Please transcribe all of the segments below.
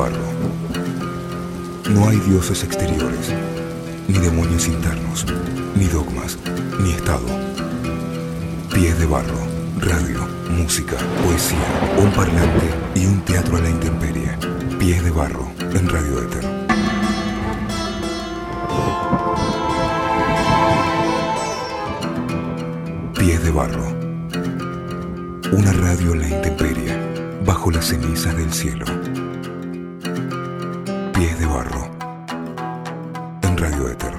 barro. No hay dioses exteriores, ni demonios internos, ni dogmas, ni estado. Pies de barro, radio, música, poesía, un parlante y un teatro a la intemperie. Pies de barro en Radio Éter. Pies de barro. Una radio en la intemperie, bajo las cenizas del cielo. Pies de barro en Radio Éter.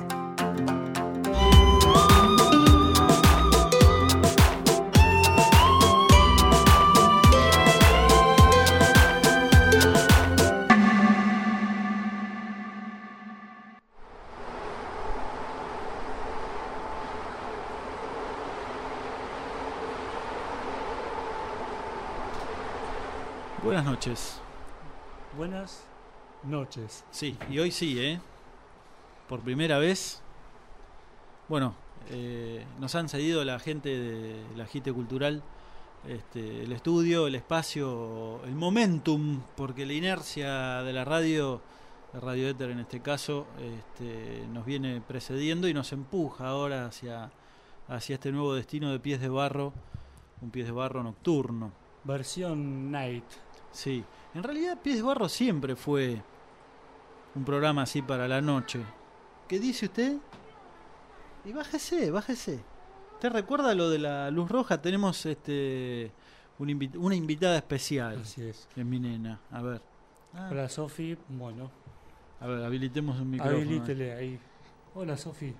Buenas noches. Buenas noches. Sí, y hoy sí, por primera vez. Bueno, nos han cedido la gente de la Agite Cultural el estudio, el espacio, el momentum, porque la inercia de la radio, de Radio Éter en este caso, nos viene precediendo y nos empuja ahora hacia este nuevo destino de Pies de Barro, un Pies de Barro nocturno. Versión night. Sí, en realidad Pies de Barro siempre fue un programa así para la noche. ¿Qué dice usted? Y bájese. ¿Usted recuerda lo de la luz roja? Tenemos una invitada especial. Así es. Es mi nena. A ver. Hola, Sofi. Bueno. A ver, habilitemos un micrófono. Habilítele ahí. Hola, Sofi.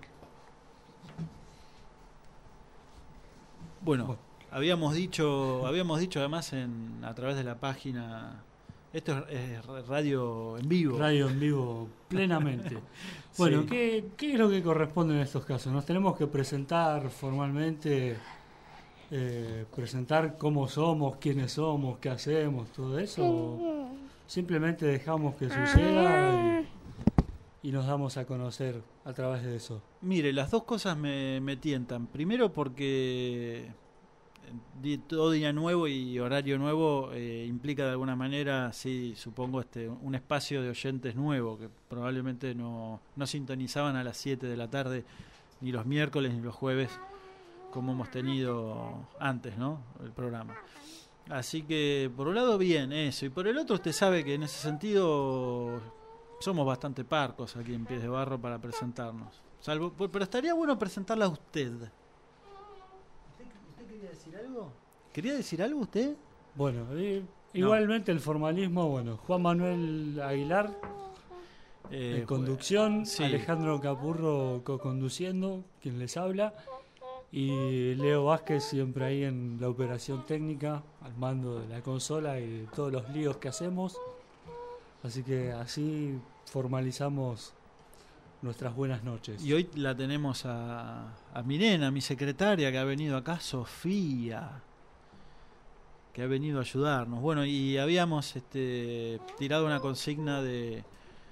Bueno. Habíamos dicho además a través de la página, esto es radio en vivo. Radio en vivo, plenamente. Bueno, Sí. ¿qué es lo que corresponde en estos casos? Nos tenemos que presentar formalmente, presentar cómo somos, quiénes somos, qué hacemos, todo eso. ¿O simplemente dejamos que suceda y nos damos a conocer a través de eso? Mire, las dos cosas me tientan. Primero porque todo día nuevo y horario nuevo implica de alguna manera, sí, supongo, un espacio de oyentes nuevo que probablemente no sintonizaban a las 7 de la tarde ni los miércoles ni los jueves como hemos tenido antes, ¿no? El programa. Así que por un lado bien eso, y por el otro usted sabe que en ese sentido somos bastante parcos aquí en Pies de Barro para presentarnos. Pero estaría bueno presentarla a usted. ¿Decir algo? ¿Quería decir algo usted? Bueno, igualmente el formalismo, bueno, Juan Manuel Aguilar en conducción, sí. Alejandro Capurro co-conduciendo, quien les habla, y Leo Vázquez siempre ahí en la operación técnica, al mando de la consola y de todos los líos que hacemos. Así que así formalizamos nuestras buenas noches. Y hoy la tenemos a mi nena, mi secretaria, que ha venido acá, Sofía, que ha venido a ayudarnos. Bueno, y habíamos tirado una consigna de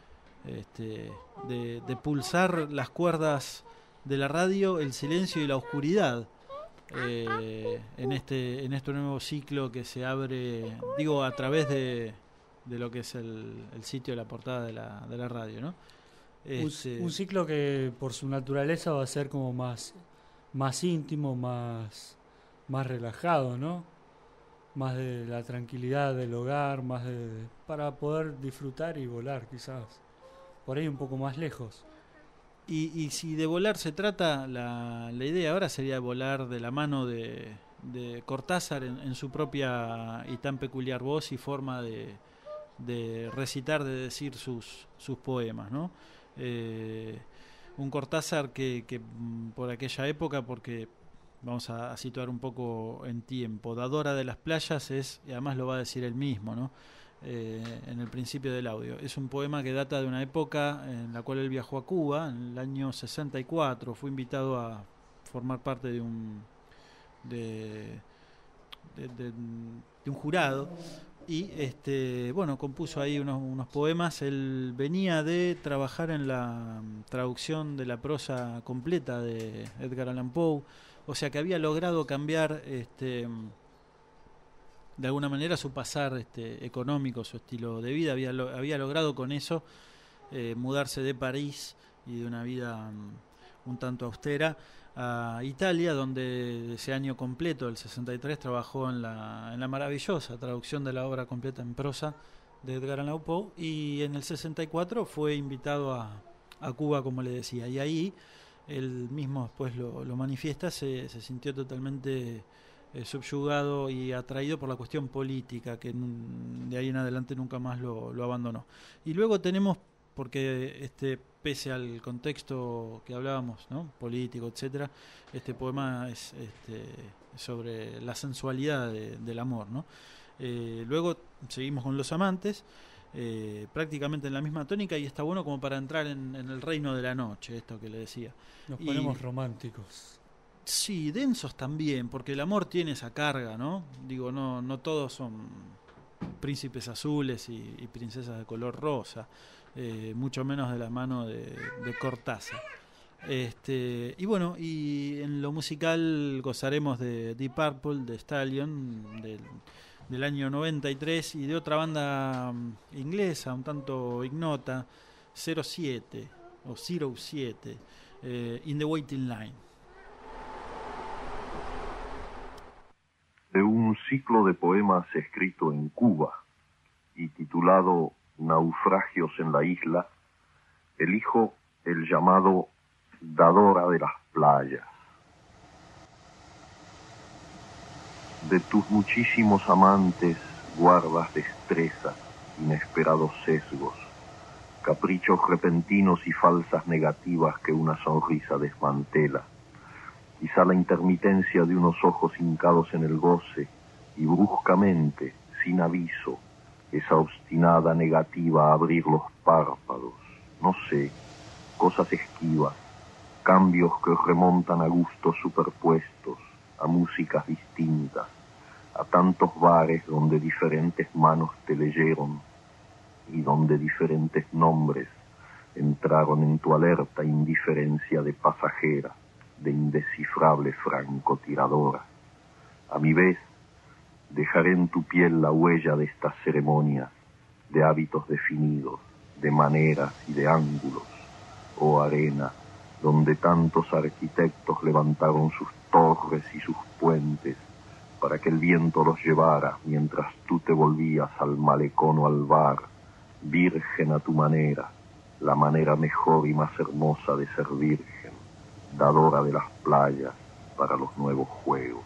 pulsar las cuerdas de la radio, el silencio y la oscuridad en este nuevo ciclo que se abre, digo, a través de lo que es el sitio de la portada de la radio, ¿no? Un ciclo que por su naturaleza va a ser como más íntimo, más relajado, ¿no? Más de la tranquilidad del hogar, para poder disfrutar y volar quizás. Por ahí un poco más lejos. Y si de volar se trata, la idea ahora sería volar de la mano de Cortázar en su propia y tan peculiar voz y forma de recitar, de decir sus poemas, ¿no? Un Cortázar que por aquella época, porque vamos a situar un poco en tiempo, Dadora de las playas y además lo va a decir él mismo, ¿no? En el principio del audio, es un poema que data de una época en la cual él viajó a Cuba en el año 64, fue invitado a formar parte de un jurado. Y bueno, compuso ahí unos poemas. Él venía de trabajar en la traducción de la prosa completa de Edgar Allan Poe, o sea que había logrado cambiar de alguna manera su pasar económico, su estilo de vida. Había logrado con eso mudarse de París y de una vida un tanto austera a Italia, donde ese año completo, el 63, trabajó en la maravillosa traducción de la obra completa en prosa de Edgar Allan Poe, y en el 64 fue invitado a Cuba, como le decía, y ahí él mismo después lo manifiesta, se sintió totalmente subyugado y atraído por la cuestión política, que de ahí en adelante nunca más lo abandonó. Y luego tenemos, porque pese al contexto que hablábamos, ¿no?, político, etcétera, este poema es sobre la sensualidad del amor, ¿no? Luego seguimos con Los amantes, prácticamente en la misma tónica, y está bueno como para entrar en el reino de la noche, esto que le decía. Nos ponemos románticos. Sí, densos también, porque el amor tiene esa carga, ¿no? Digo, no todos son príncipes azules y princesas de color rosa, mucho menos de la mano de Cortázar. Y bueno, y en lo musical gozaremos de Deep Purple, de Stallion, del año 93, y de otra banda inglesa, un tanto ignota, 07 o 07, In the Waiting Line. De un ciclo de poemas escrito en Cuba y titulado Naufragios en la isla, elijo el llamado Dadora de las playas. De tus muchísimos amantes guardas destrezas, inesperados sesgos, caprichos repentinos y falsas negativas que una sonrisa desmantela. Quizá la intermitencia de unos ojos hincados en el goce y bruscamente, sin aviso, esa obstinada negativa a abrir los párpados. No sé, cosas esquivas, cambios que remontan a gustos superpuestos, a músicas distintas, a tantos bares donde diferentes manos te leyeron y donde diferentes nombres entraron en tu alerta indiferencia de pasajera, de indescifrable francotiradora. A mi vez, dejaré en tu piel la huella de estas ceremonias, de hábitos definidos, de maneras y de ángulos, oh arena, donde tantos arquitectos levantaron sus torres y sus puentes para que el viento los llevara mientras tú te volvías al malecón o al bar, virgen a tu manera, la manera mejor y más hermosa de ser virgen, dadora de las playas para los nuevos juegos.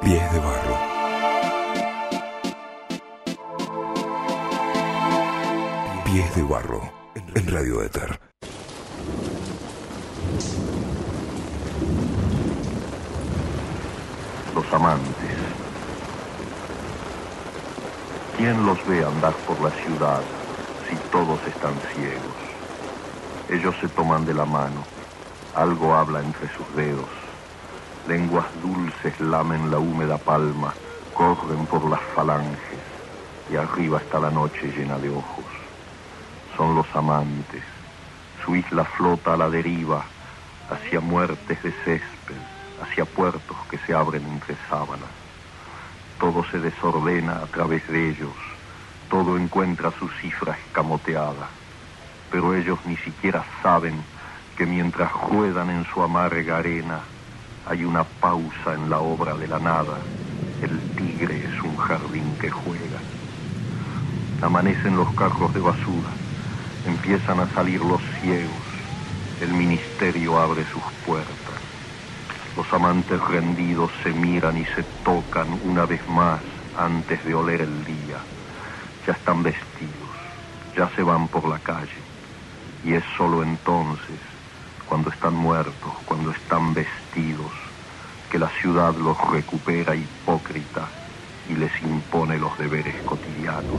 Pies de barro. Pies de barro en Radio Éter. Los amantes. ¿Quién los ve andar por la ciudad si todos están ciegos? Ellos se toman de la mano, algo habla entre sus dedos, lenguas dulces lamen la húmeda palma, corren por las falanges y arriba está la noche llena de ojos. Son los amantes, su isla flota a la deriva, hacia muertes de césped, hacia puertos que se abren entre sábanas. Todo se desordena a través de ellos, todo encuentra su cifra escamoteada, pero ellos ni siquiera saben que mientras ruedan en su amarga arena, hay una pausa en la obra de la nada. El tigre es un jardín que juega. Amanecen los carros de basura, empiezan a salir los ciegos, el ministerio abre sus puertas. Los amantes rendidos se miran y se tocan una vez más antes de oler el día. Ya están vestidos, ya se van por la calle. Y es solo entonces, cuando están muertos, cuando están vestidos, que la ciudad los recupera hipócrita y les impone los deberes cotidianos.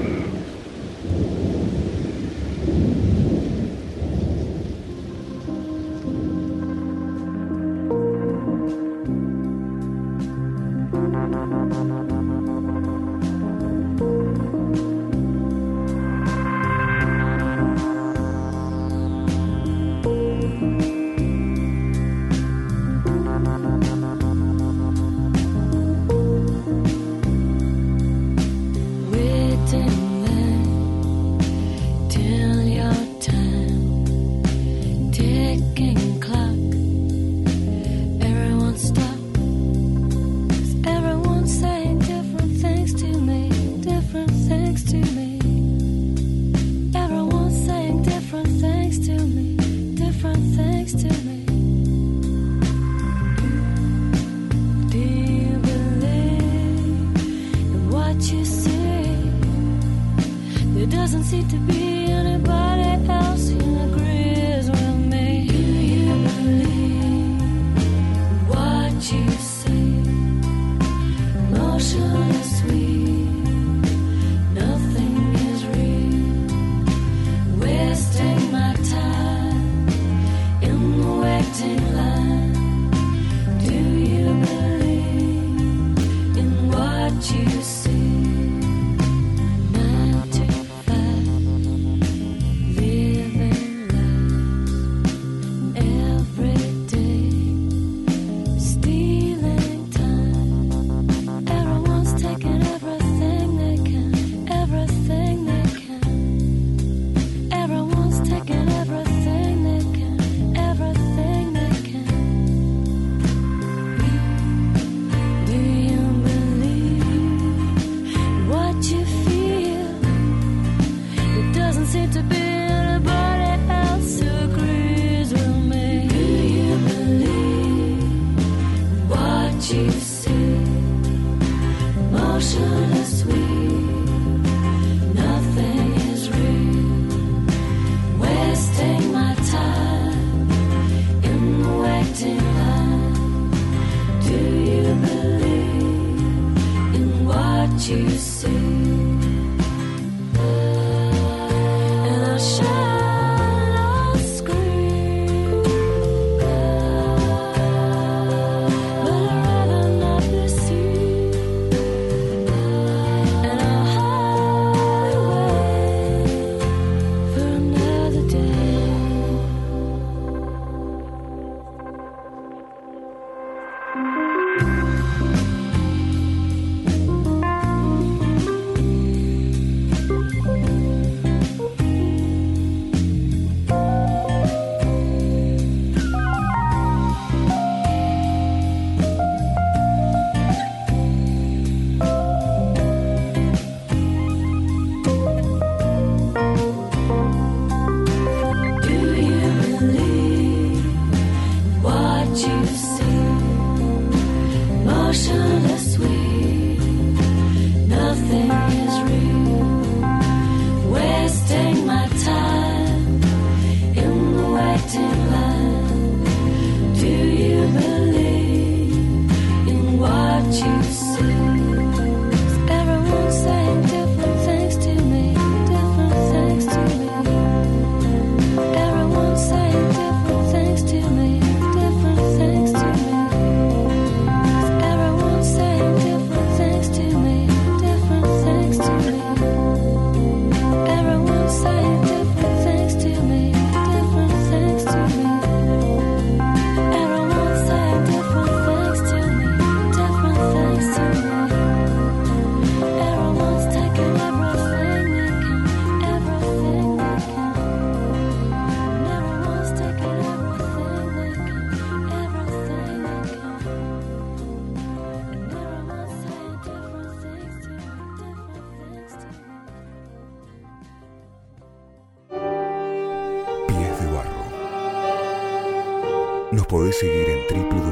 Nos podés seguir en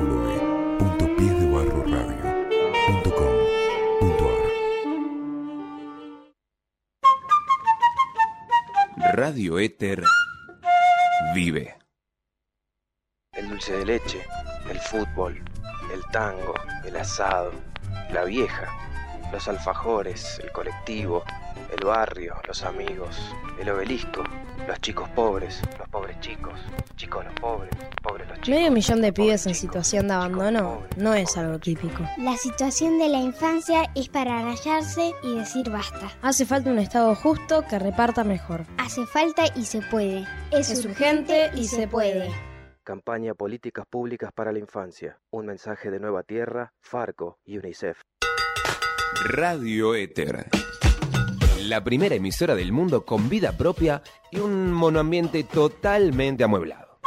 www.piesdebarroradio.com.ar. Radio Éter vive. El dulce de leche, el fútbol, el tango, el asado, la vieja, los alfajores, el colectivo, el barrio, los amigos, el obelisco, los chicos pobres chicos, chicos los pobres los chicos. Medio millón de pibes en situación de abandono no es algo típico. La situación de la infancia es para rayarse y decir basta. Hace falta un Estado justo que reparta mejor. Hace falta y se puede. Es urgente y se puede. Campaña Políticas Públicas para la Infancia. Un mensaje de Nueva Tierra, Farco y UNICEF. Radio Éter. La primera emisora del mundo con vida propia y un monoambiente totalmente amueblado.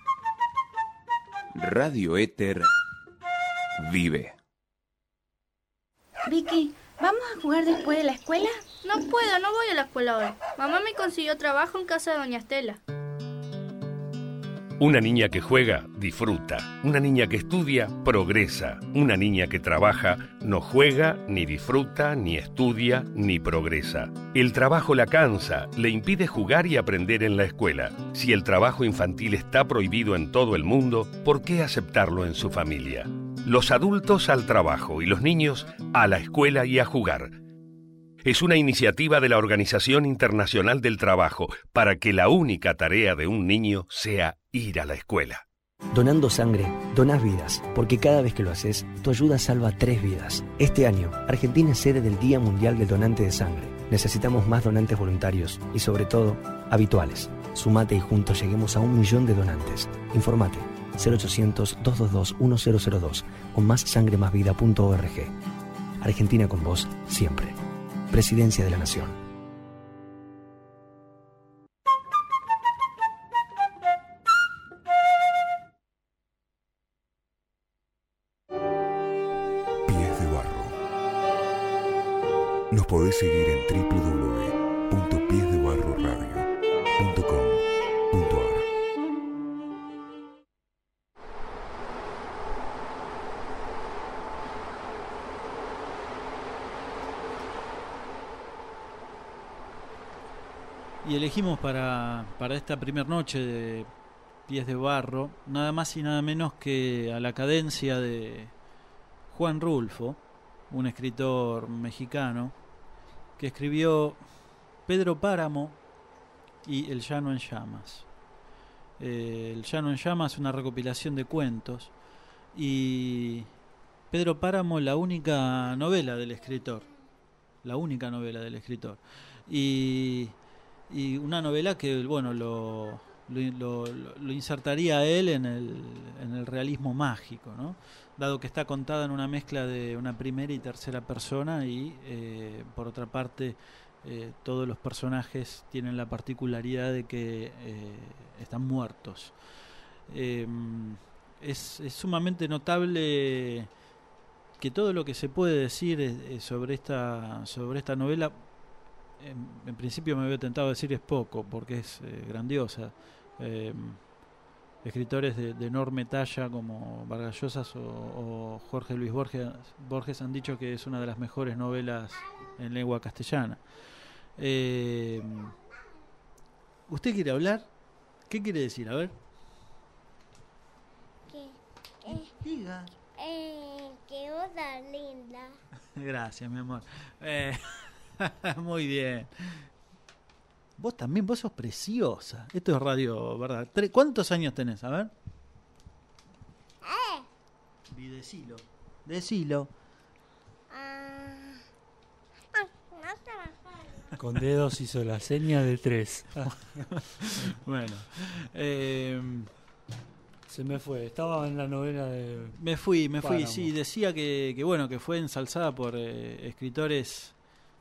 Radio Éter vive. Vicky, ¿vamos a jugar después de la escuela? No puedo, no voy a la escuela hoy. Mamá me consiguió trabajo en casa de doña Estela. Una niña que juega, disfruta. Una niña que estudia, progresa. Una niña que trabaja, no juega, ni disfruta, ni estudia, ni progresa. El trabajo la cansa, le impide jugar y aprender en la escuela. Si el trabajo infantil está prohibido en todo el mundo, ¿por qué aceptarlo en su familia? Los adultos al trabajo y los niños a la escuela y a jugar. Es una iniciativa de la Organización Internacional del Trabajo para que la única tarea de un niño sea ir a la escuela. Donando sangre, donás vidas, porque cada vez que lo haces, tu ayuda salva 3 vidas. Este año, Argentina es sede del Día Mundial del Donante de Sangre. Necesitamos más donantes voluntarios y, sobre todo, habituales. Sumate y juntos lleguemos a 1 millón de donantes. Informate 0800-222-1002 o mássangremasvida.org. Argentina con vos, siempre. Presidencia de la Nación. Pies de Barro. Nos podés seguir en www.piesdebarroradio.com.ar. Y elegimos para esta primera noche de Pies de Barro nada más y nada menos que a la cadencia de Juan Rulfo, un escritor mexicano que escribió Pedro Páramo y El Llano en Llamas. El Llano en Llamas es una recopilación de cuentos y Pedro Páramo la única novela del escritor, y una novela que, bueno, lo insertaría a él en el realismo mágico, ¿no? Dado que está contada en una mezcla de una primera y tercera persona y, por otra parte, todos los personajes tienen la particularidad de que están muertos. Es sumamente notable que todo lo que se puede decir sobre esta novela, en principio me había tentado decir es poco, porque es grandiosa. Escritores de enorme talla como Vargas Llosa o Jorge Luis Borges han dicho que es una de las mejores novelas en lengua castellana. ¿Usted quiere hablar? ¿Qué quiere decir? A ver. Diga. Que oda linda. Gracias, mi amor. Muy bien. Vos también, vos sos preciosa. Esto es radio, ¿verdad? ¿Cuántos años tenés? A ver. Y decilo. Con dedos hizo la seña de 3. Bueno. Se me fue. Estaba en la novela de... Me fui. Páramo. Sí, decía que bueno, que fue ensalzada por escritores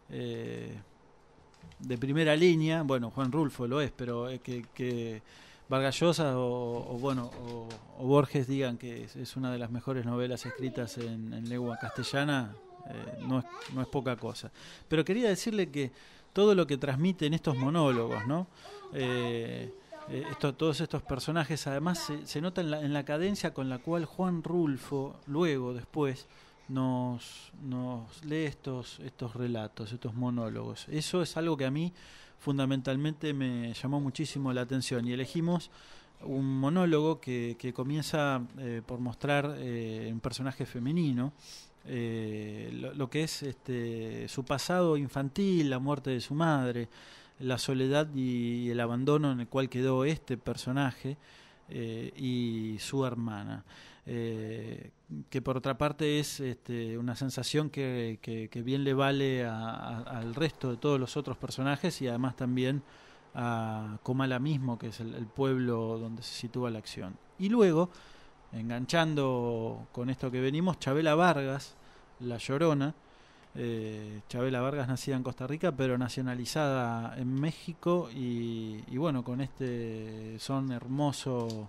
de primera línea. Bueno, Juan Rulfo lo es, pero que Vargas Llosa o Borges digan que es una de las mejores novelas escritas en lengua castellana, no es poca cosa. Pero quería decirle que todo lo que transmite en estos monólogos, ¿no? todos estos personajes. Además se nota en la cadencia con la cual Juan Rulfo después nos lee estos relatos, estos monólogos. Eso es algo que a mí fundamentalmente me llamó muchísimo la atención, y elegimos un monólogo que comienza por mostrar un personaje femenino, lo que es su pasado infantil, la muerte de su madre, la soledad y el abandono en el cual quedó este personaje y su hermana, que por otra parte es una sensación que bien le vale al resto de todos los otros personajes, y además también a Comala mismo, que es el pueblo donde se sitúa la acción. Y luego, enganchando con esto que venimos, Chabela Vargas, La Llorona. Chabela Vargas, nacida en Costa Rica pero nacionalizada en México, y bueno, con este son hermoso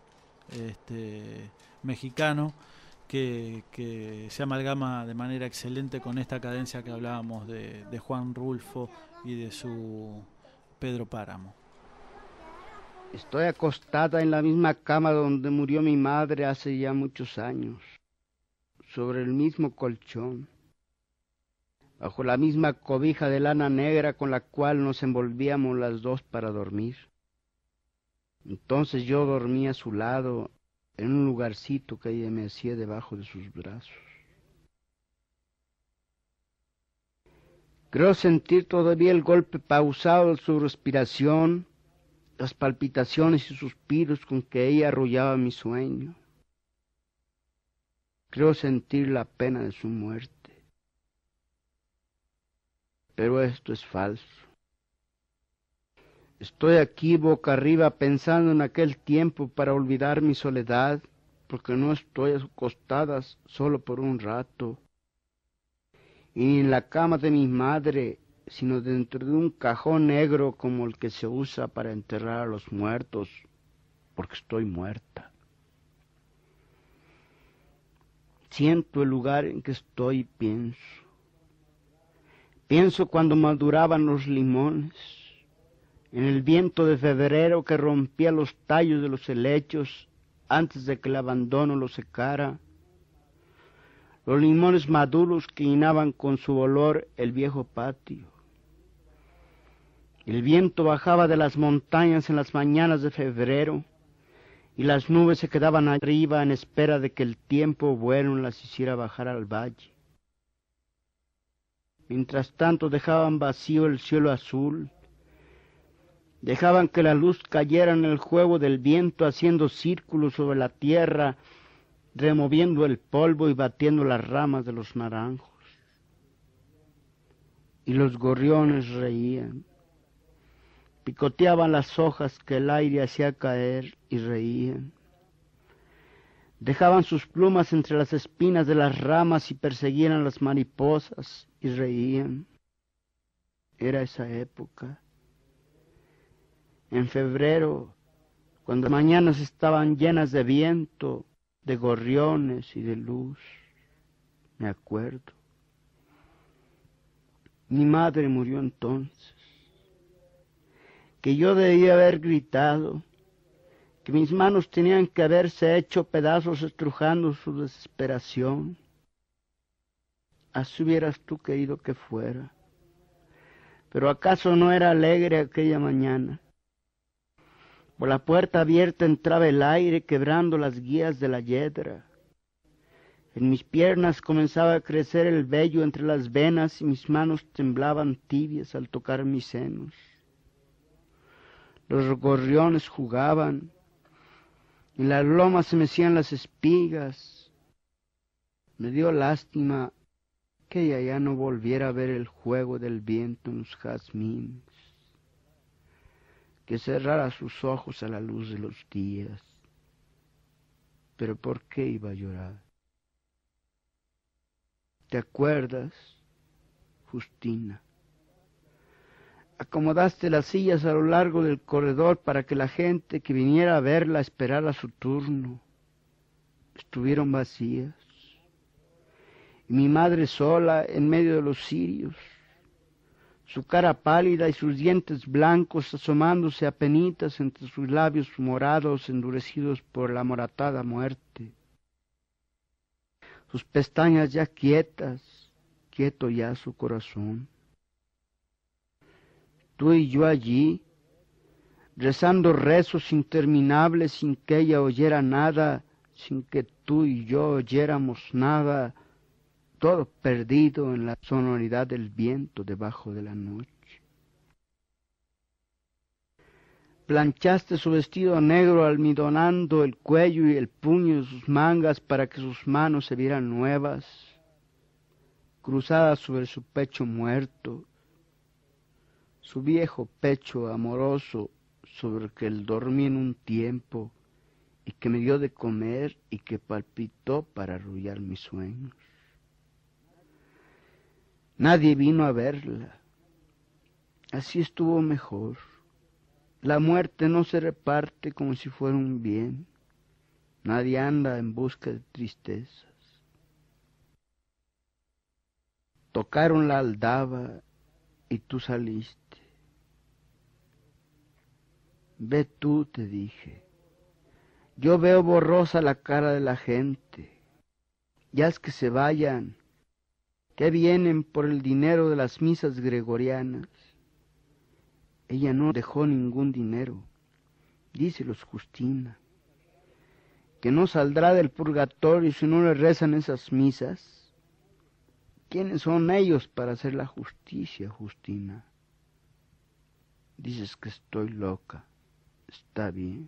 mexicano que se amalgama de manera excelente con esta cadencia que hablábamos de Juan Rulfo y de su Pedro Páramo. Estoy acostada en la misma cama donde murió mi madre hace ya muchos años, sobre el mismo colchón, bajo la misma cobija de lana negra con la cual nos envolvíamos las dos para dormir. Entonces yo dormía a su lado, en un lugarcito que ella me hacía debajo de sus brazos. Creo sentir todavía el golpe pausado de su respiración, las palpitaciones y suspiros con que ella arrullaba mi sueño. Creo sentir la pena de su muerte. Pero esto es falso. Estoy aquí boca arriba pensando en aquel tiempo para olvidar mi soledad, porque no estoy acostada solo por un rato, y ni en la cama de mi madre, sino dentro de un cajón negro como el que se usa para enterrar a los muertos, porque estoy muerta. Siento el lugar en que estoy y pienso. Pienso cuando maduraban los limones, en el viento de febrero que rompía los tallos de los helechos antes de que el abandono los secara, los limones maduros que llenaban con su olor el viejo patio. El viento bajaba de las montañas en las mañanas de febrero, y las nubes se quedaban arriba en espera de que el tiempo bueno las hiciera bajar al valle. Mientras tanto dejaban vacío el cielo azul, dejaban que la luz cayera en el juego del viento, haciendo círculos sobre la tierra, removiendo el polvo y batiendo las ramas de los naranjos. Y los gorriones reían, picoteaban las hojas que el aire hacía caer y reían. Dejaban sus plumas entre las espinas de las ramas y perseguían a las mariposas y reían. Era esa época. En febrero, cuando las mañanas estaban llenas de viento, de gorriones y de luz, me acuerdo. Mi madre murió entonces, que yo debía haber gritado, que mis manos tenían que haberse hecho pedazos estrujando su desesperación. Así hubieras tú querido que fuera. Pero ¿acaso no era alegre aquella mañana? Por la puerta abierta entraba el aire quebrando las guías de la yedra. En mis piernas comenzaba a crecer el vello entre las venas y mis manos temblaban tibias al tocar mis senos. Los gorriones jugaban, en las lomas se mecían las espigas. Me dio lástima que ella ya no volviera a ver el juego del viento en los jazmines, que cerrara sus ojos a la luz de los días. Pero ¿por qué iba a llorar? ¿Te acuerdas, Justina? Acomodaste las sillas a lo largo del corredor para que la gente que viniera a verla esperara su turno. Estuvieron vacías. Y mi madre sola en medio de los cirios, su cara pálida y sus dientes blancos asomándose apenitas entre sus labios morados endurecidos por la moratada muerte. Sus pestañas ya quietas, quieto ya su corazón. Tú y yo allí, rezando rezos interminables sin que ella oyera nada, sin que tú y yo oyéramos nada, todo perdido en la sonoridad del viento debajo de la noche. Planchaste su vestido negro almidonando el cuello y el puño de sus mangas para que sus manos se vieran nuevas, cruzadas sobre su pecho muerto, su viejo pecho amoroso sobre el que él dormí en un tiempo y que me dio de comer y que palpitó para arrullar mis sueños. Nadie vino a verla. Así estuvo mejor. La muerte no se reparte como si fuera un bien. Nadie anda en busca de tristezas. Tocaron la aldaba y tú saliste. Ve tú, te dije. Yo veo borrosa la cara de la gente. Ya es que se vayan, que vienen por el dinero de las misas gregorianas. Ella no dejó ningún dinero, díselos Justina, que no saldrá del purgatorio si no le rezan esas misas. ¿Quiénes son ellos para hacer la justicia, Justina? Dices que estoy loca, está bien.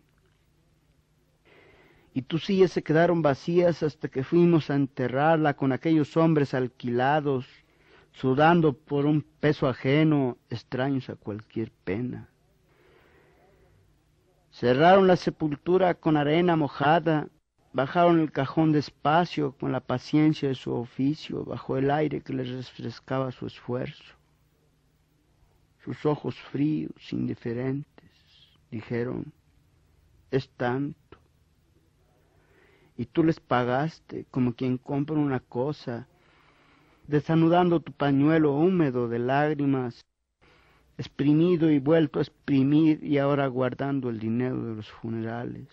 Y tus sillas se quedaron vacías hasta que fuimos a enterrarla con aquellos hombres alquilados, sudando por un peso ajeno, extraños a cualquier pena. Cerraron la sepultura con arena mojada, bajaron el cajón despacio con la paciencia de su oficio, bajo el aire que les refrescaba su esfuerzo. Sus ojos fríos, indiferentes, dijeron, es tanto. Y tú les pagaste como quien compra una cosa, desanudando tu pañuelo húmedo de lágrimas, exprimido y vuelto a exprimir y ahora guardando el dinero de los funerales.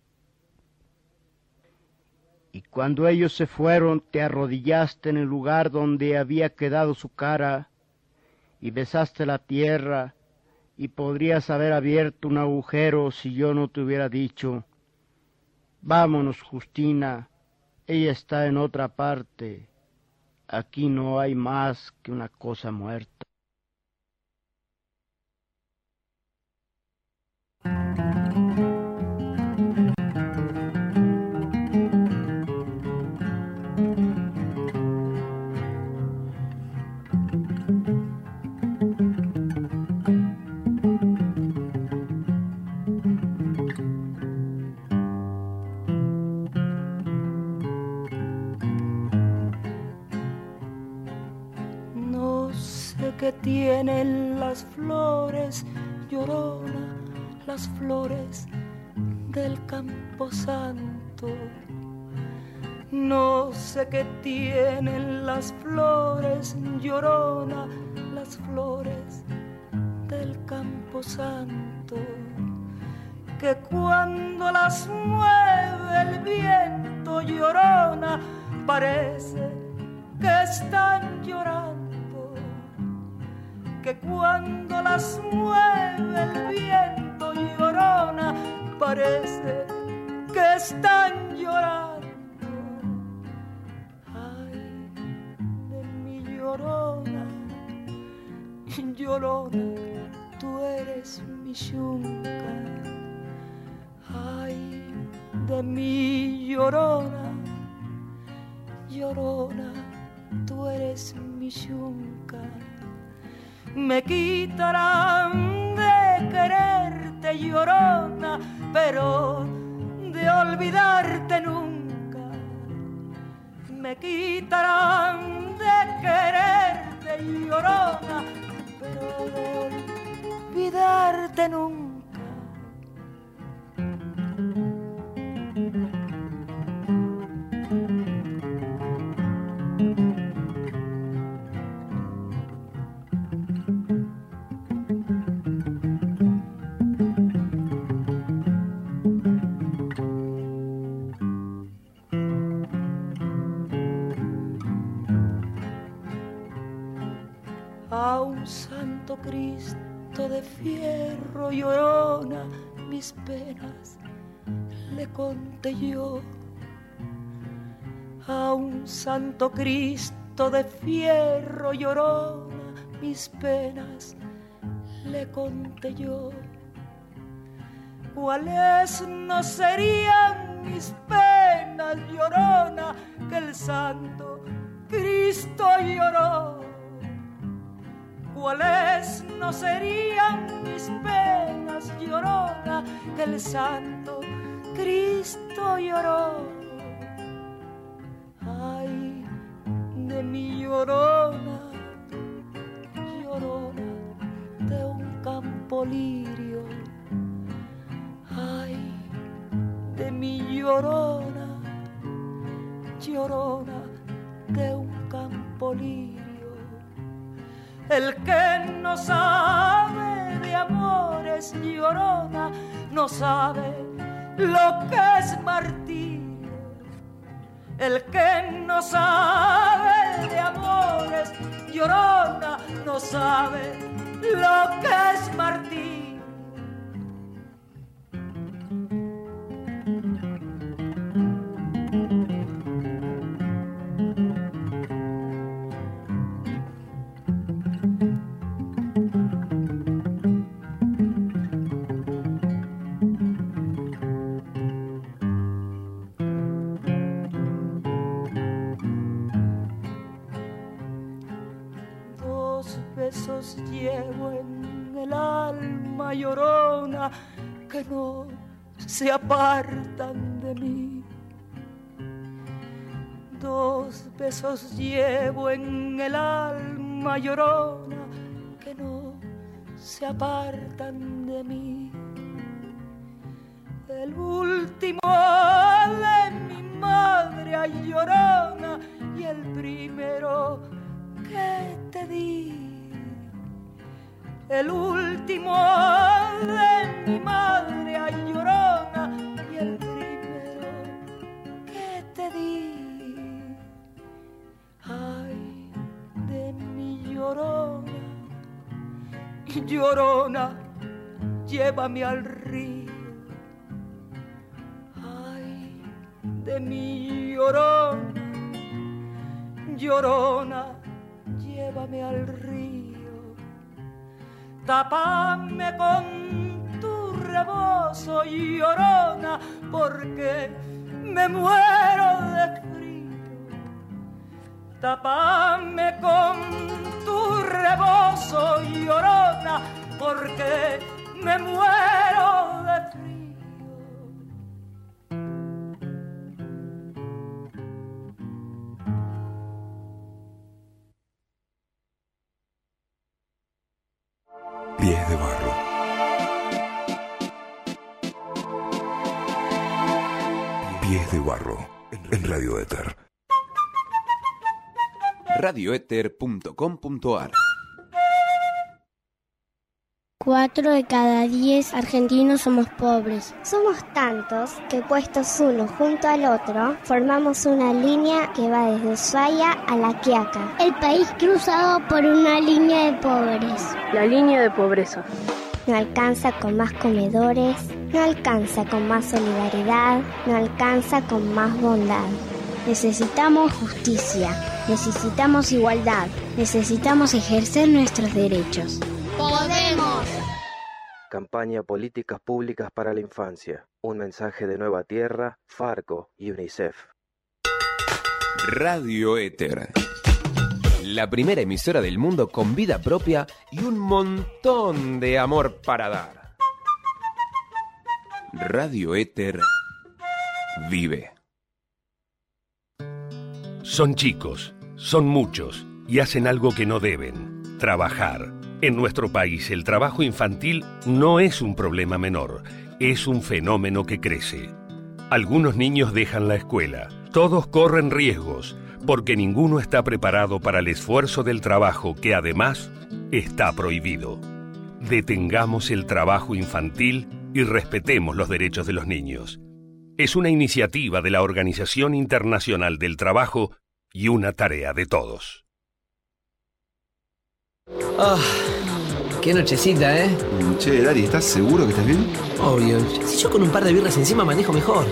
Y cuando ellos se fueron, te arrodillaste en el lugar donde había quedado su cara y besaste la tierra y podrías haber abierto un agujero si yo no te hubiera dicho, vámonos, Justina, ella está en otra parte. Aquí no hay más que una cosa muerta. Que tienen las flores, Llorona, las flores del Camposanto. No sé qué tienen las flores, Llorona, las flores del Camposanto, que cuando las mueve el viento, Llorona, parece que están llorando. Que cuando las mueve el viento, Llorona, parece que están llorando. Ay, de mi Llorona, Llorona, tú eres mi yunca. Ay, de mi Llorona, Llorona, tú eres mi yunca. Me quitarán de quererte, Llorona, pero de olvidarte nunca. Me quitarán de quererte, Llorona, pero de olvidarte nunca. Santo Cristo de fierro, Llorona, mis penas le conté yo. A un Santo Cristo de fierro, Llorona, mis penas le conté yo. ¿Cuáles no serían mis penas, Llorona, que el Santo Cristo lloró? ¿Cuáles no serían mis penas, Llorona, que el Santo Cristo lloró? Ay, de mi Llorona, Llorona de un campo lirio. Ay, de mi Llorona, Llorona de un campo lirio. El que no sabe de amores, Llorona, no sabe lo que es martirio. El que no sabe de amores, Llorona, no sabe lo que es martirio. Besos llevo en el alma, Llorona, que no se apartan de mí. 2 besos llevo en el alma, Llorona, que no se apartan de mí. El último de mi madre, ay, Llorona, y el primero que te di. El último de mi madre, ay, Llorona, y el primero que te di. Ay, de mi Llorona, Llorona, llévame al río. Ay, de mi Llorona, Llorona, llévame al río. Tápame con tu rebozo, Llorona, porque me muero de frío. Tápame con tu rebozo, Llorona, porque me muero de frío. Pies de barro. Pies de barro en Radio Éter. radioéter.com.ar 4 de cada 10 argentinos somos pobres. Somos tantos que puestos uno junto al otro, formamos una línea que va desde Ushuaia a La Quiaca. El país cruzado por una línea de pobres. La línea de pobreza. No alcanza con más comedores, no alcanza con más solidaridad, no alcanza con más bondad. Necesitamos justicia, necesitamos igualdad, necesitamos ejercer nuestros derechos. ¡Podemos! Campaña Políticas Públicas para la Infancia. Un mensaje de Nueva Tierra, Farco y UNICEF. Radio Éter. La primera emisora del mundo con vida propia y un montón de amor para dar. Radio Éter vive. Son chicos, son muchos y hacen algo que no deben: trabajar. En nuestro país el trabajo infantil no es un problema menor, es un fenómeno que crece. Algunos niños dejan la escuela, todos corren riesgos, porque ninguno está preparado para el esfuerzo del trabajo que además está prohibido. Detengamos el trabajo infantil y respetemos los derechos de los niños. Es una iniciativa de la Organización Internacional del Trabajo y una tarea de todos. Qué nochecita, ¿eh? Che, Dari, ¿estás seguro que estás bien? Obvio. Si yo con un par de birras encima manejo mejor.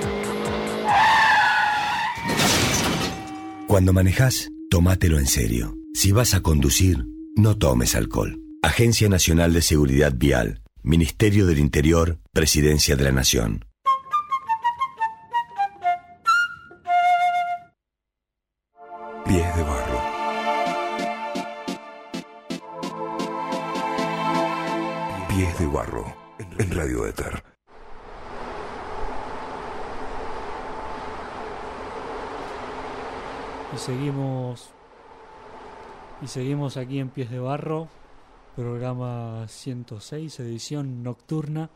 Cuando manejás, tómatelo en serio. Si vas a conducir, no tomes alcohol. Agencia Nacional de Seguridad Vial. Ministerio del Interior, Presidencia de la Nación. Pies de barro. Pies de barro. En Radio Éter. Y seguimos aquí en Pies de Barro, programa 106, edición nocturna.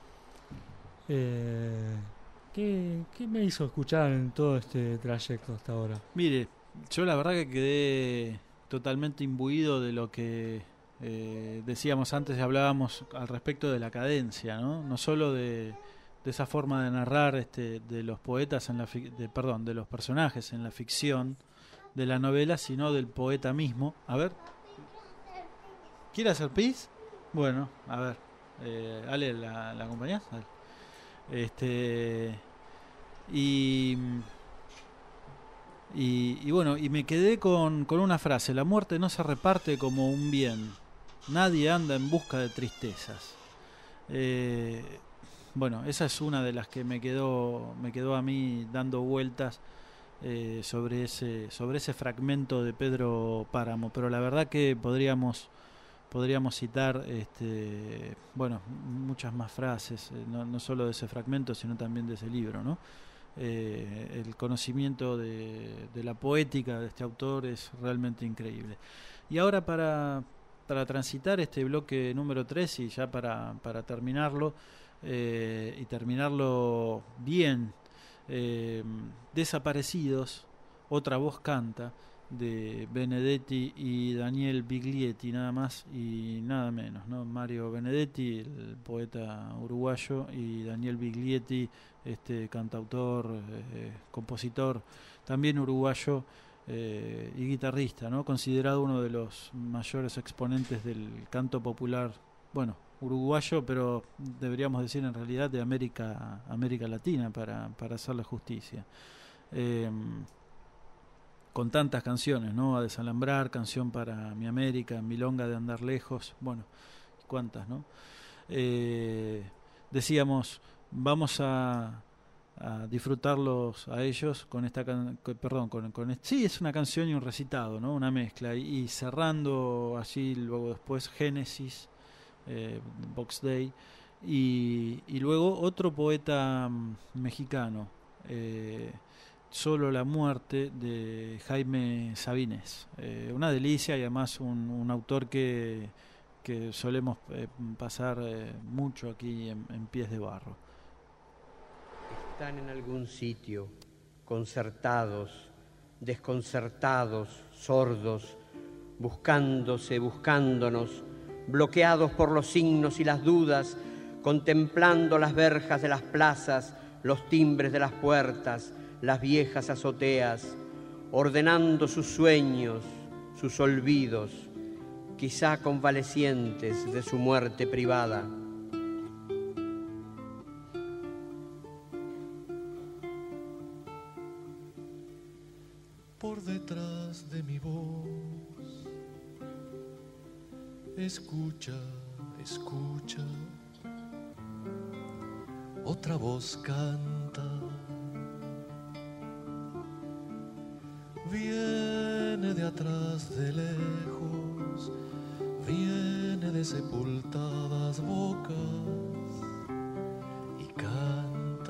¿Qué me hizo escuchar en todo este trayecto hasta ahora? Mire, yo la verdad que quedé totalmente imbuido de lo que decíamos antes y hablábamos al respecto de la cadencia, ¿no? No solo de esa forma de narrar de los poetas de los personajes en la ficción de la novela, sino del poeta mismo. A ver, ¿quiere hacer pis? Bueno, a ver, Ale, ¿la acompañás? Y bueno, y me quedé con una frase: la muerte no se reparte como un bien, nadie anda en busca de tristezas. Bueno, esa es una de las que me quedó a mí dando vueltas sobre ese fragmento de Pedro Páramo, pero la verdad que podríamos citar bueno, muchas más frases, no solo de ese fragmento, sino también de ese libro, ¿no? El conocimiento de la poética de este autor es realmente increíble. Y ahora para transitar este bloque número 3 y ya para terminarlo, y terminarlo bien, Desaparecidos, otra voz canta, de Benedetti y Daniel Biglietti, nada más y nada menos, ¿no? Mario Benedetti, el poeta uruguayo, y Daniel Biglietti, cantautor, compositor, también uruguayo, y guitarrista, ¿no? Considerado uno de los mayores exponentes del canto popular, bueno, uruguayo, pero deberíamos decir en realidad de América Latina, para hacerle justicia. Con tantas canciones, ¿no? A desalambrar, Canción para mi América, Milonga de andar lejos, bueno, cuántas, ¿no? Decíamos, vamos a disfrutarlos a ellos con esta sí, es una canción y un recitado, ¿no? Una mezcla, y cerrando allí luego después Génesis, Box Day, y luego otro poeta mexicano, Solo la muerte, de Jaime Sabines, una delicia, y además un autor que solemos pasar mucho aquí en Pies de Barro. Están en algún sitio, concertados, desconcertados, sordos, buscándonos, bloqueados por los signos y las dudas, contemplando las verjas de las plazas, los timbres de las puertas, las viejas azoteas, ordenando sus sueños, sus olvidos, quizá convalecientes de su muerte privada. Por detrás de mi voz, escucha, otra voz canta. Viene de atrás, de lejos, viene de sepultadas bocas y canta.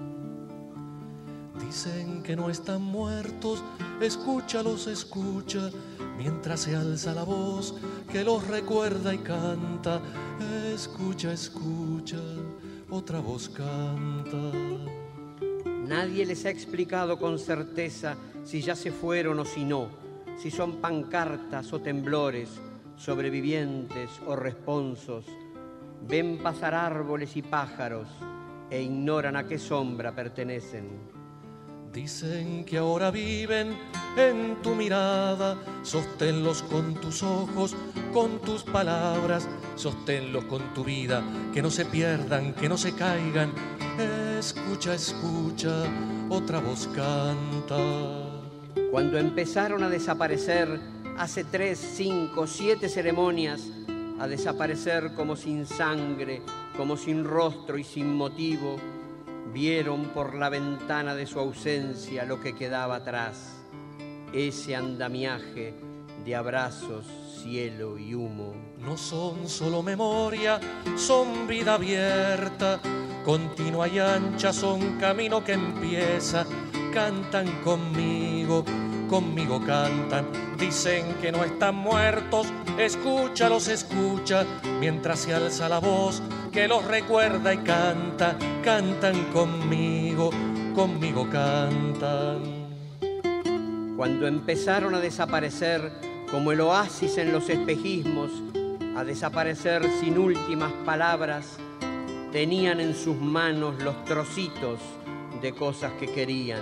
Dicen que no están muertos, escúchalos, escucha, mientras se alza la voz que los recuerda y canta. Escucha, otra voz canta. Nadie les ha explicado con certeza si ya se fueron o si no, si son pancartas o temblores, sobrevivientes o responsos. Ven pasar árboles y pájaros e ignoran a qué sombra pertenecen. Dicen que ahora viven en tu mirada, sosténlos con tus ojos, con tus palabras, sosténlos con tu vida, que no se pierdan, que no se caigan. Escucha, escucha, otra voz canta. Cuando empezaron a desaparecer, hace 3, 5, 7 ceremonias, a desaparecer como sin sangre, como sin rostro y sin motivo, vieron por la ventana de su ausencia lo que quedaba atrás, ese andamiaje de abrazos, cielo y humo. No son solo memoria, son vida abierta, continua y ancha, son camino que empieza. Cantan conmigo, conmigo cantan, dicen que no están muertos, escúchalos, escucha, mientras se alza la voz que los recuerda y canta. Cantan conmigo, conmigo cantan. Cuando empezaron a desaparecer como el oasis en los espejismos, a desaparecer sin últimas palabras, tenían en sus manos los trocitos de cosas que querían.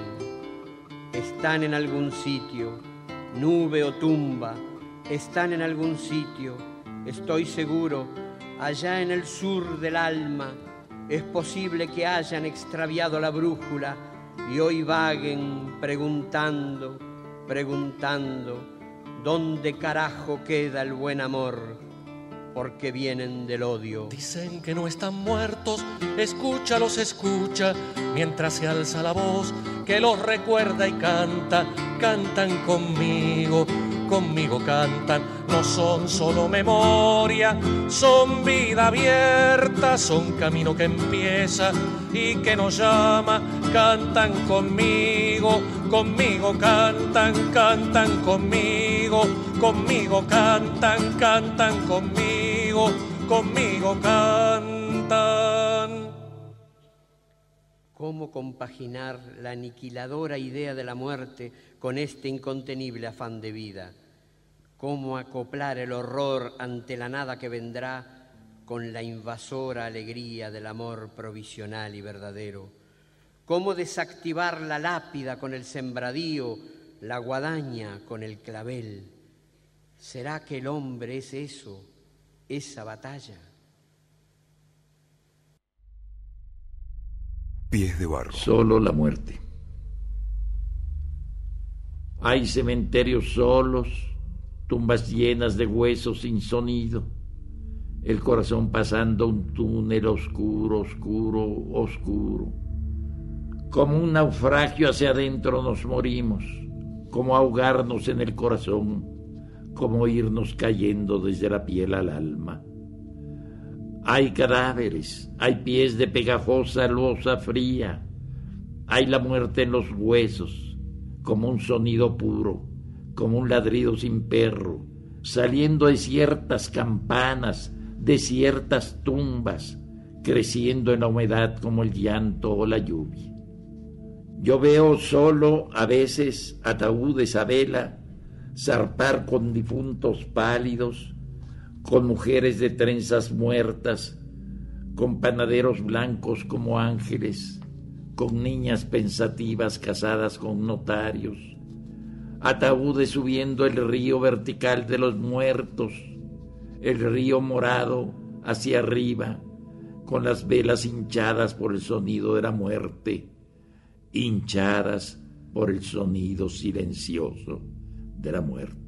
Están en algún sitio, nube o tumba, están en algún sitio, estoy seguro, allá en el sur del alma. Es posible que hayan extraviado la brújula y hoy vaguen preguntando, preguntando, ¿dónde carajo queda el buen amor? Porque vienen del odio. Dicen que no están muertos, escúchalos, escucha, mientras se alza la voz que los recuerda y canta. Cantan conmigo, conmigo cantan. No son solo memoria, son vida abierta, son camino que empieza y que nos llama. Cantan conmigo, conmigo cantan, cantan conmigo, conmigo cantan, cantan conmigo, conmigo cantan. ¿Cómo compaginar la aniquiladora idea de la muerte con este incontenible afán de vida? ¿Cómo acoplar el horror ante la nada que vendrá con la invasora alegría del amor provisional y verdadero? ¿Cómo desactivar la lápida con el sembradío, la guadaña con el clavel? ¿Será que el hombre es eso, esa batalla? Pies de barro. Solo la muerte. Hay cementerios solos, tumbas llenas de huesos sin sonido, el corazón pasando un túnel oscuro, oscuro, oscuro. Como un naufragio hacia adentro nos morimos, como ahogarnos en el corazón, como irnos cayendo desde la piel al alma. Hay cadáveres, hay pies de pegajosa losa fría, hay la muerte en los huesos, como un sonido puro, como un ladrido sin perro, saliendo de ciertas campanas, de ciertas tumbas, creciendo en la humedad como el llanto o la lluvia. Yo veo solo a veces ataúdes a vela, zarpar con difuntos pálidos, con mujeres de trenzas muertas, con panaderos blancos como ángeles, con niñas pensativas casadas con notarios, ataúdes subiendo el río vertical de los muertos, el río morado hacia arriba, con las velas hinchadas por el sonido de la muerte, hinchadas por el sonido silencioso de la muerte.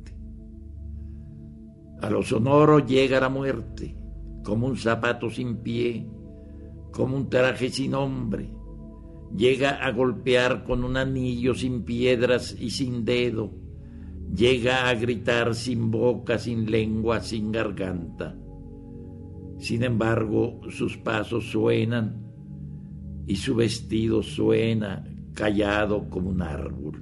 A lo sonoro llega la muerte, como un zapato sin pie, como un traje sin hombre. Llega a golpear con un anillo sin piedras y sin dedo. Llega a gritar sin boca, sin lengua, sin garganta. Sin embargo, sus pasos suenan y su vestido suena callado como un árbol.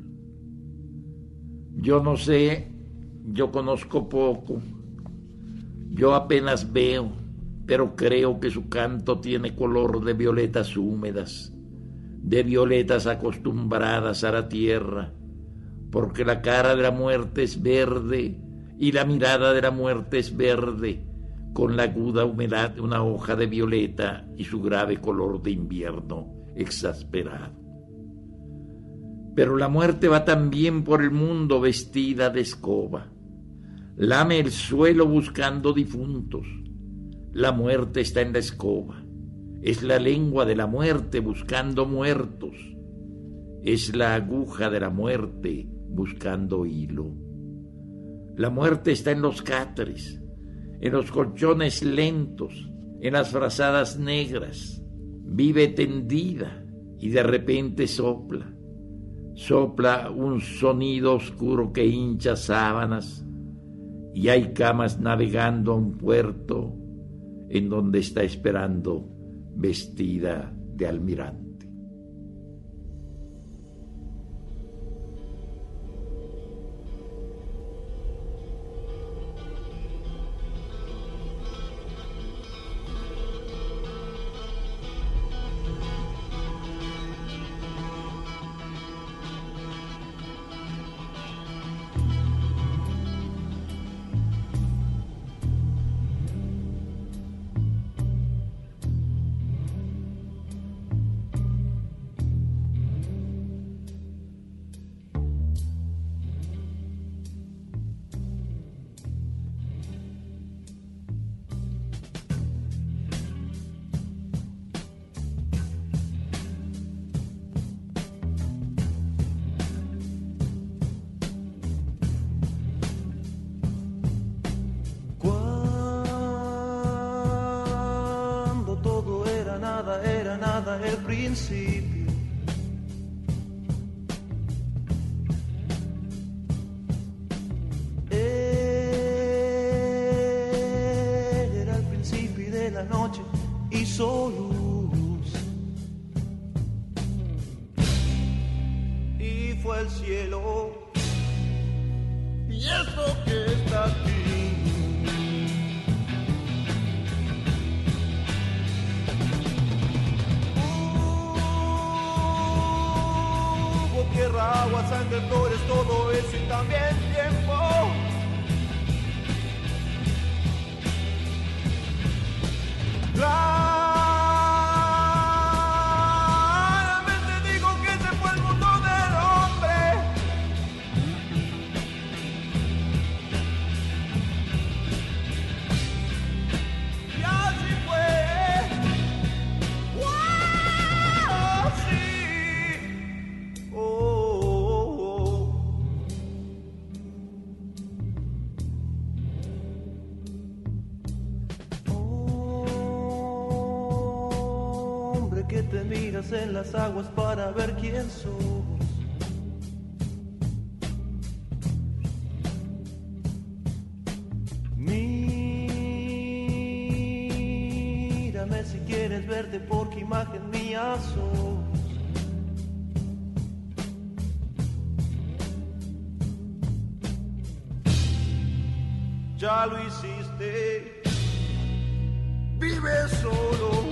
Yo no sé, yo conozco poco. Yo apenas veo, pero creo que su canto tiene color de violetas húmedas, de violetas acostumbradas a la tierra, porque la cara de la muerte es verde y la mirada de la muerte es verde, con la aguda humedad de una hoja de violeta y su grave color de invierno exasperado. Pero la muerte va también por el mundo vestida de escoba. Lame el suelo buscando difuntos. La muerte está en la escoba. Es la lengua de la muerte buscando muertos. Es la aguja de la muerte buscando hilo. La muerte está en los cátares, en los colchones lentos, en las frazadas negras. Vive tendida y de repente sopla. Sopla un sonido oscuro que hincha sábanas, y hay camas navegando a un puerto en donde está esperando vestida de almirante. El principio. Era el principio de la noche, hizo luz y fue el cielo, y eso que está aquí. Tierra, agua, sangre, flores, todo eso y también tiempo. Claramente digo que ese fue el mundo del hombre. Y así fue. ¡Wow! Sí. Que te miras en las aguas para ver quién sos. Mírame si quieres verte porque imagen mía sos. Ya lo hiciste, vive solo.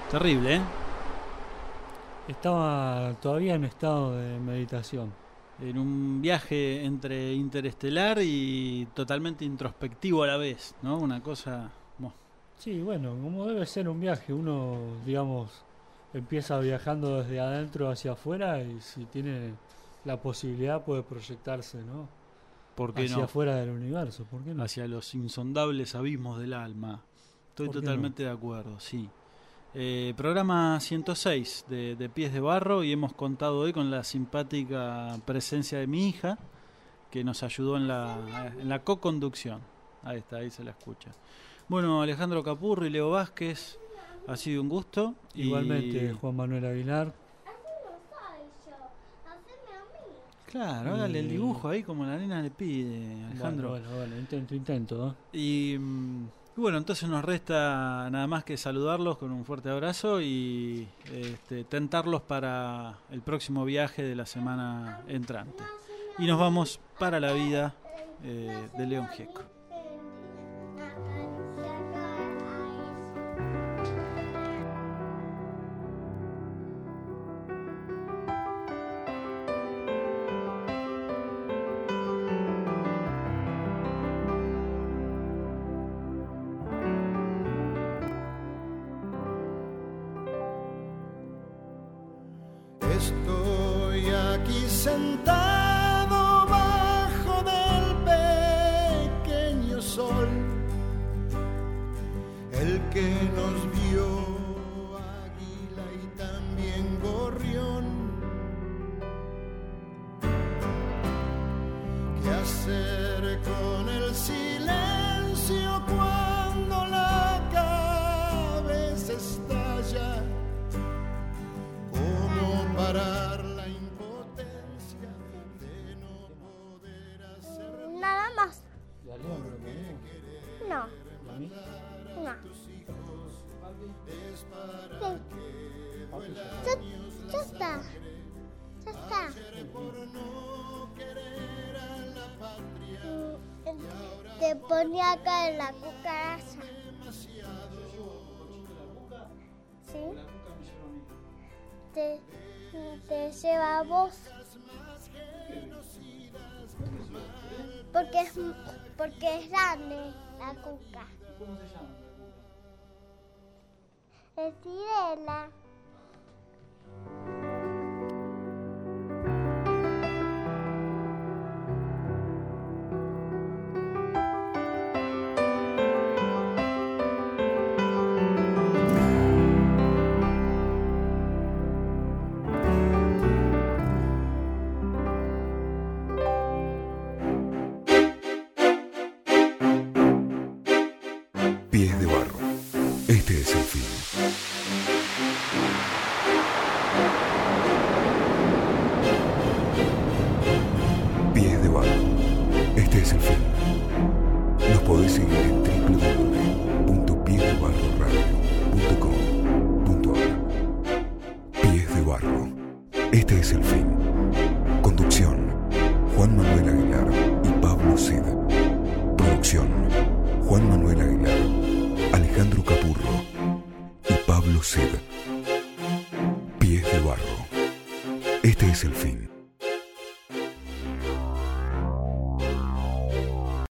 Terrible, ¿eh? Estaba todavía en estado de meditación. En un viaje entre interestelar y totalmente introspectivo a la vez, ¿no? Una cosa... Sí, bueno, como debe ser un viaje, uno, digamos, empieza viajando desde adentro hacia afuera y si tiene la posibilidad puede proyectarse, ¿no? ¿Por qué hacia no? afuera del universo, ¿por qué no? Hacia los insondables abismos del alma. Estoy totalmente de acuerdo, sí. Programa 106 de Pies de Barro, y hemos contado hoy con la simpática presencia de mi hija, que nos ayudó en la co-conducción. Ahí está, ahí se la escucha. Bueno, Alejandro Capurro y Leo Vázquez, ha sido un gusto. Igualmente, Juan Manuel Aguilar. Claro, hágale el dibujo ahí como la nena le pide, Alejandro. Bueno, intento. Y bueno, entonces nos resta nada más que saludarlos con un fuerte abrazo y tentarlos para el próximo viaje de la semana entrante. Y nos vamos para la vida de León Gieco. Estoy aquí sentado bajo del pequeño sol, el que nos vio águila y también gorrión. ¿Qué hacer con el silencio cuando la cabeza estalla? Parar la impotencia de no poder hacer nada más. No. Ya está. Te ponía acá en la cucaracha. ¿Sí? Te lleva a vos porque es grande la cuca. ¿Cómo se llama? Es Sirena. Pies de Barro. Este es el fin. Pies de Barro. Este es el fin. Nos podés seguir en www.piesdebarroradio.com.ar. Pies de Barro. Este es el fin. Conducción: Juan Manuel Aguilar y Pablo Cid. Producción: Juan Manuel Aguilar, Alejandro Capurro y Pablo Cid. Pies de Barro. Este es el fin.